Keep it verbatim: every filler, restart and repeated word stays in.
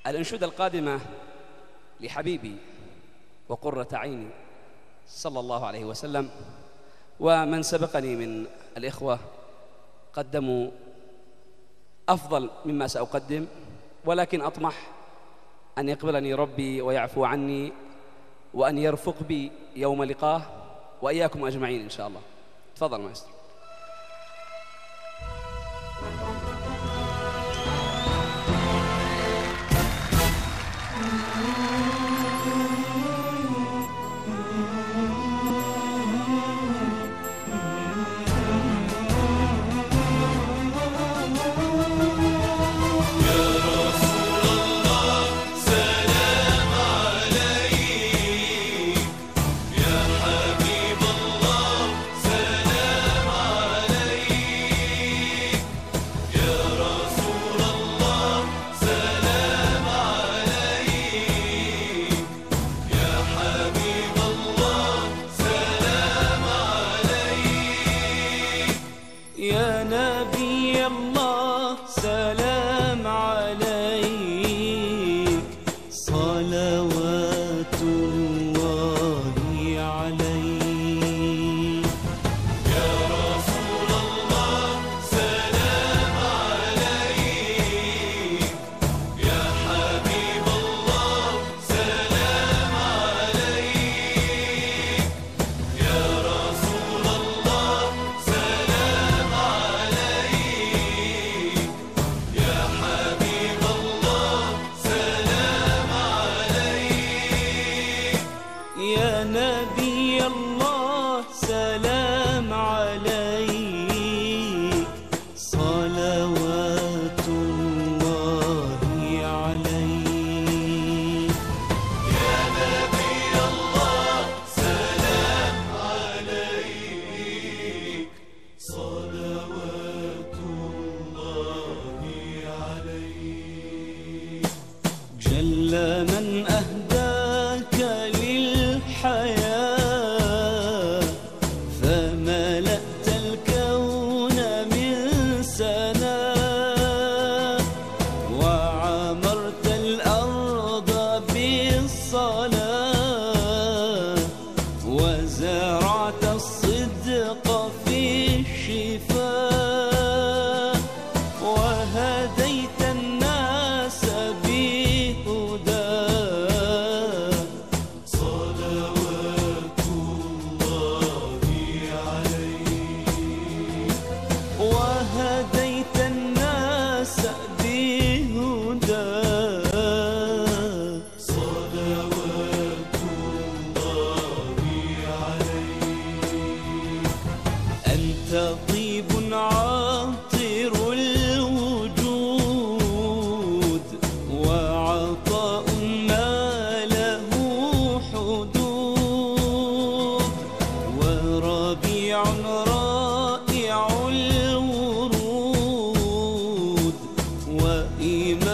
الأنشودة القادمة لحبيبي وقرة عيني صلى الله عليه وسلم، ومن سبقني من الإخوة قدموا أفضل مما سأقدم، ولكن أطمح أن يقبلني ربي ويعفو عني وأن يرفق بي يوم لقاه وإياكم أجمعين إن شاء الله. تفضل مايسترو. يا نبي الله سلام عليك، صلوات الله عليك. يا رسول الله سلام عليك، يا حبيب الله سلام عليك. يا رسول الله سلام عليك، يا حبيب الله سلام عليك. يا نبي الله سلام عليك، صلوات الله عليك. يا نبي الله سلام عليك، صلوات الله عليك. جل من أهداك للحياة، فملأت الكون من سناء، وعمرت الأرض بالصلاة، وزرعت الصدق في الشفاء، وهديت الناس بهداه. صلوات الله عليك، وهديت الناس بهداه. صلوات الله عليك. أنت طيب عاطر الوجود، وعطاء ما له حدود، وربيع رائع الورود، وإيمان